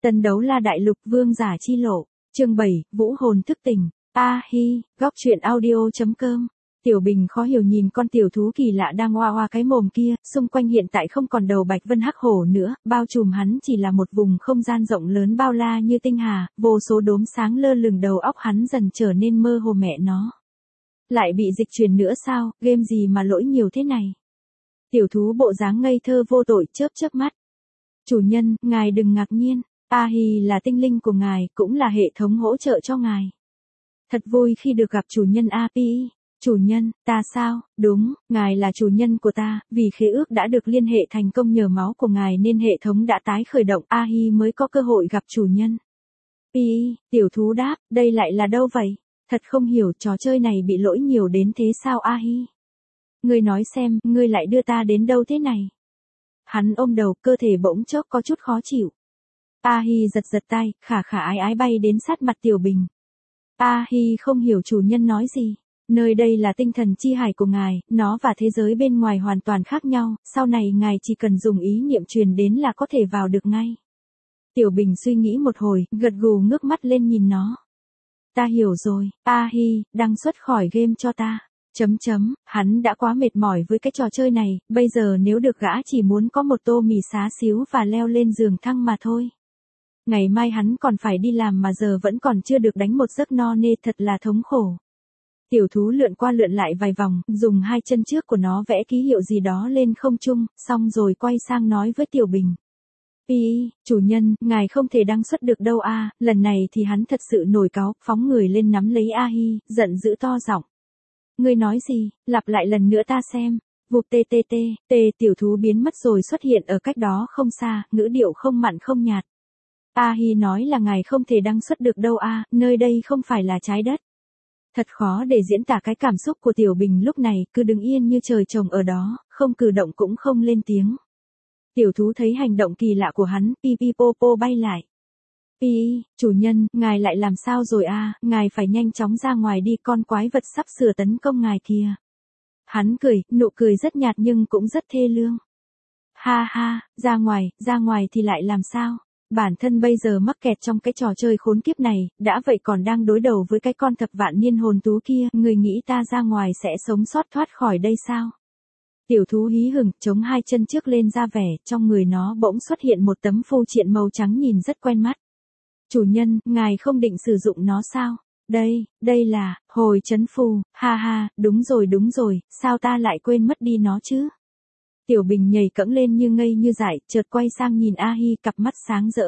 Tân Đấu La Đại Lục Vương Giả Chi Lộ, chương 7, Vũ Hồn Thức Tỉnh, góc truyện audio.com. Tiểu Bình khó hiểu nhìn con tiểu thú kỳ lạ đang oa oa cái mồm kia, xung quanh hiện tại không còn đầu bạch vân hắc hổ nữa, bao trùm hắn chỉ là một vùng không gian rộng lớn bao la như tinh hà, vô số đốm sáng lơ lửng đầu óc hắn dần trở nên mơ hồ mẹ nó. Lại bị dịch truyền nữa sao, game gì mà lỗi nhiều thế này? Tiểu thú bộ dáng ngây thơ vô tội chớp chớp mắt. Chủ nhân, ngài đừng ngạc nhiên, A-hi là tinh linh của ngài, cũng là hệ thống hỗ trợ cho ngài. Thật vui khi được gặp chủ nhân A-pi. Chủ nhân, ta sao? Đúng, ngài là chủ nhân của ta, vì khế ước đã được liên hệ thành công nhờ máu của ngài nên hệ thống đã tái khởi động, A-hi mới có cơ hội gặp chủ nhân. Pi, tiểu thú đáp, đây lại là đâu vậy? Thật không hiểu trò chơi này bị lỗi nhiều đến thế sao A-hi? Ngươi nói xem, ngươi lại đưa ta đến đâu thế này? Hắn ôm đầu, cơ thể bỗng chốc có chút khó chịu. A-hi giật giật tay, khả khả ái ái bay đến sát mặt Tiểu Bình. A-hi không hiểu chủ nhân nói gì. Nơi đây là tinh thần chi hải của ngài, nó và thế giới bên ngoài hoàn toàn khác nhau, sau này ngài chỉ cần dùng ý niệm truyền đến là có thể vào được ngay. Tiểu Bình suy nghĩ một hồi, gật gù ngước mắt lên nhìn nó. Ta hiểu rồi, A-hi, đăng xuất khỏi game cho ta. Hắn đã quá mệt mỏi với cái trò chơi này, bây giờ nếu được gã chỉ muốn có một tô mì xá xíu và leo lên giường thăng mà thôi. Ngày mai hắn còn phải đi làm mà giờ vẫn còn chưa được đánh một giấc no nê, thật là thống khổ. Tiểu thú lượn qua lượn lại vài vòng, dùng hai chân trước của nó vẽ ký hiệu gì đó lên không trung, xong rồi quay sang nói với Tiểu Bình. Pi, chủ nhân, ngài không thể đăng xuất được đâu a. Lần này thì hắn thật sự nổi cáu, phóng người lên nắm lấy A-hi, giận dữ to giọng. Ngươi nói gì, lặp lại lần nữa ta xem. Vụt tiểu thú biến mất rồi xuất hiện ở cách đó không xa, ngữ điệu không mặn không nhạt. A-hi nói là ngài không thể đăng xuất được đâu a, nơi đây không phải là trái đất. Thật khó để diễn tả cái cảm xúc của Tiểu Bình lúc này, cứ đứng yên như trời trồng ở đó, không cử động cũng không lên tiếng. Tiểu thú thấy hành động kỳ lạ của hắn, pi pi po po bay lại. Pi, chủ nhân, ngài lại làm sao rồi a? Ngài phải nhanh chóng ra ngoài đi, con quái vật sắp sửa tấn công ngài kìa. Hắn cười, nụ cười rất nhạt nhưng cũng rất thê lương. Ha ha, ra ngoài thì lại làm sao? Bản thân bây giờ mắc kẹt trong cái trò chơi khốn kiếp này, đã vậy còn đang đối đầu với cái con thập vạn niên hồn thú kia, người nghĩ ta ra ngoài sẽ sống sót thoát khỏi đây sao? Tiểu thú hí hửng, chống hai chân trước lên ra vẻ, trong người nó bỗng xuất hiện một tấm phù triện màu trắng nhìn rất quen mắt. Chủ nhân, ngài không định sử dụng nó sao? Đây là, hồi trấn phù, ha ha, đúng rồi, sao ta lại quên mất đi nó chứ? Tiểu Bình nhảy cẫng lên như ngây như dại, chợt quay sang nhìn A-hi cặp mắt sáng rỡ.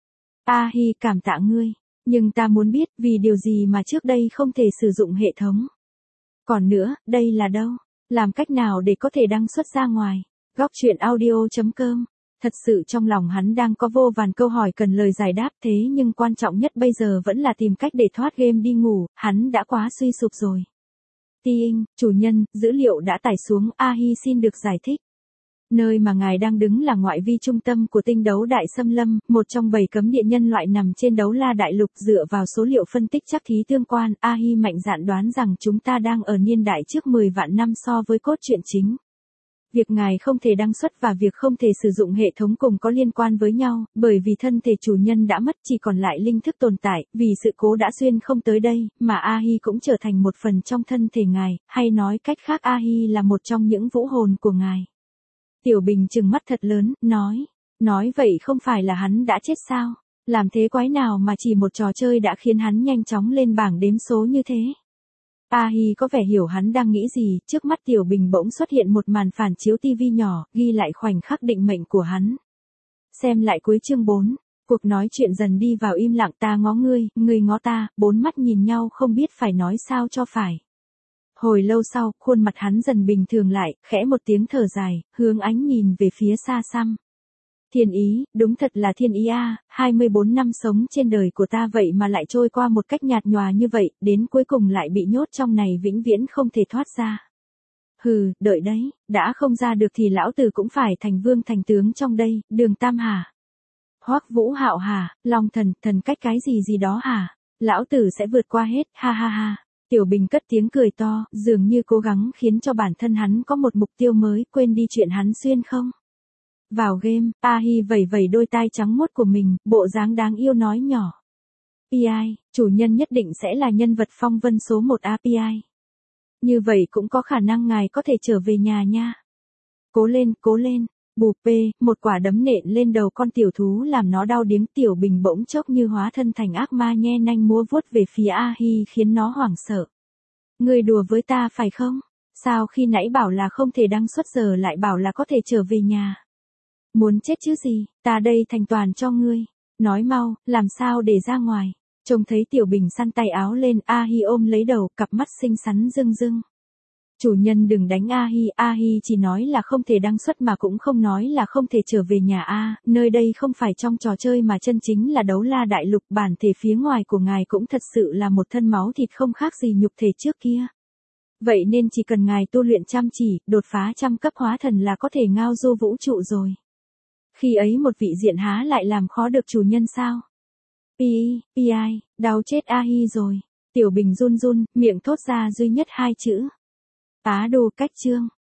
A-hi cảm tạ ngươi, nhưng ta muốn biết vì điều gì mà trước đây không thể sử dụng hệ thống. Còn nữa, đây là đâu? Làm cách nào để có thể đăng xuất ra ngoài? Góc truyện audio.com. Thật sự trong lòng hắn đang có vô vàn câu hỏi cần lời giải đáp, thế nhưng quan trọng nhất bây giờ vẫn là tìm cách để thoát game đi ngủ, hắn đã quá suy sụp rồi. Tiing, chủ nhân, dữ liệu đã tải xuống, A-hi xin được giải thích. Nơi mà ngài đang đứng là ngoại vi trung tâm của tinh đấu đại xâm lâm, một trong 7 cấm địa nhân loại nằm trên đấu la đại lục. Dựa vào số liệu phân tích chắc thí tương quan, A-hi mạnh dạn đoán rằng chúng ta đang ở niên đại trước 10 vạn năm so với cốt truyện chính. Việc ngài không thể đăng xuất và việc không thể sử dụng hệ thống cùng có liên quan với nhau, bởi vì thân thể chủ nhân đã mất, chỉ còn lại linh thức tồn tại, vì sự cố đã xuyên không tới đây, mà A-hi cũng trở thành một phần trong thân thể ngài, hay nói cách khác A-hi là một trong những vũ hồn của ngài. Tiểu Bình trừng mắt thật lớn, nói vậy không phải là hắn đã chết sao? Làm thế quái nào mà chỉ một trò chơi đã khiến hắn nhanh chóng lên bảng đếm số như thế? A-hi có vẻ hiểu hắn đang nghĩ gì, trước mắt Tiểu Bình bỗng xuất hiện một màn phản chiếu tivi nhỏ, ghi lại khoảnh khắc định mệnh của hắn. Xem lại cuối chương 4, cuộc nói chuyện dần đi vào im lặng, ta ngó ngươi, ngươi ngó ta, bốn mắt nhìn nhau không biết phải nói sao cho phải. Hồi lâu sau, khuôn mặt hắn dần bình thường lại, khẽ một tiếng thở dài, hướng ánh nhìn về phía xa xăm. Thiên ý, đúng thật là thiên ý a, 24 năm sống trên đời của ta vậy mà lại trôi qua một cách nhạt nhòa như vậy, đến cuối cùng lại bị nhốt trong này vĩnh viễn không thể thoát ra. Hừ, đợi đấy, đã không ra được thì lão tử cũng phải thành vương thành tướng trong đây, Đường Tam hả? Hoắc Vũ Hạo hả? Long thần cách cái gì đó hả? Lão tử sẽ vượt qua hết, ha ha ha. Tiểu Bình cất tiếng cười to, dường như cố gắng khiến cho bản thân hắn có một mục tiêu mới, quên đi chuyện hắn xuyên không. Vào game, A Hi vẩy vẩy đôi tai trắng muốt của mình, bộ dáng đáng yêu nói nhỏ. PI, chủ nhân nhất định sẽ là nhân vật phong vân số 1 API. Như vậy cũng có khả năng ngài có thể trở về nhà nha. Cố lên, cố lên. Bụp bê, một quả đấm nện lên đầu con tiểu thú làm nó đau điếng. Tiểu Bình bỗng chốc như hóa thân thành ác ma nhe nanh múa vuốt về phía A Hi khiến nó hoảng sợ. Ngươi đùa với ta phải không? Sao khi nãy bảo là không thể đăng xuất giờ lại bảo là có thể trở về nhà? Muốn chết chứ gì, ta đây thành toàn cho ngươi. Nói mau, làm sao để ra ngoài? Trông thấy Tiểu Bình săn tay áo lên, A Hi ôm lấy đầu, cặp mắt xinh xắn rưng rưng. Chủ nhân đừng đánh A Hi chỉ nói là không thể đăng xuất mà cũng không nói là không thể trở về nhà a, nơi đây không phải trong trò chơi mà chân chính là Đấu La Đại Lục, bản thể phía ngoài của ngài cũng thật sự là một thân máu thịt không khác gì nhục thể trước kia. Vậy nên chỉ cần ngài tu luyện chăm chỉ, đột phá trăm cấp hóa thần là có thể ngao du vũ trụ rồi. Khi ấy một vị diện há lại làm khó được chủ nhân sao? Pi, đau chết A Hi rồi. Tiểu Bình run run, miệng thốt ra duy nhất hai chữ. Á đồ cách chương.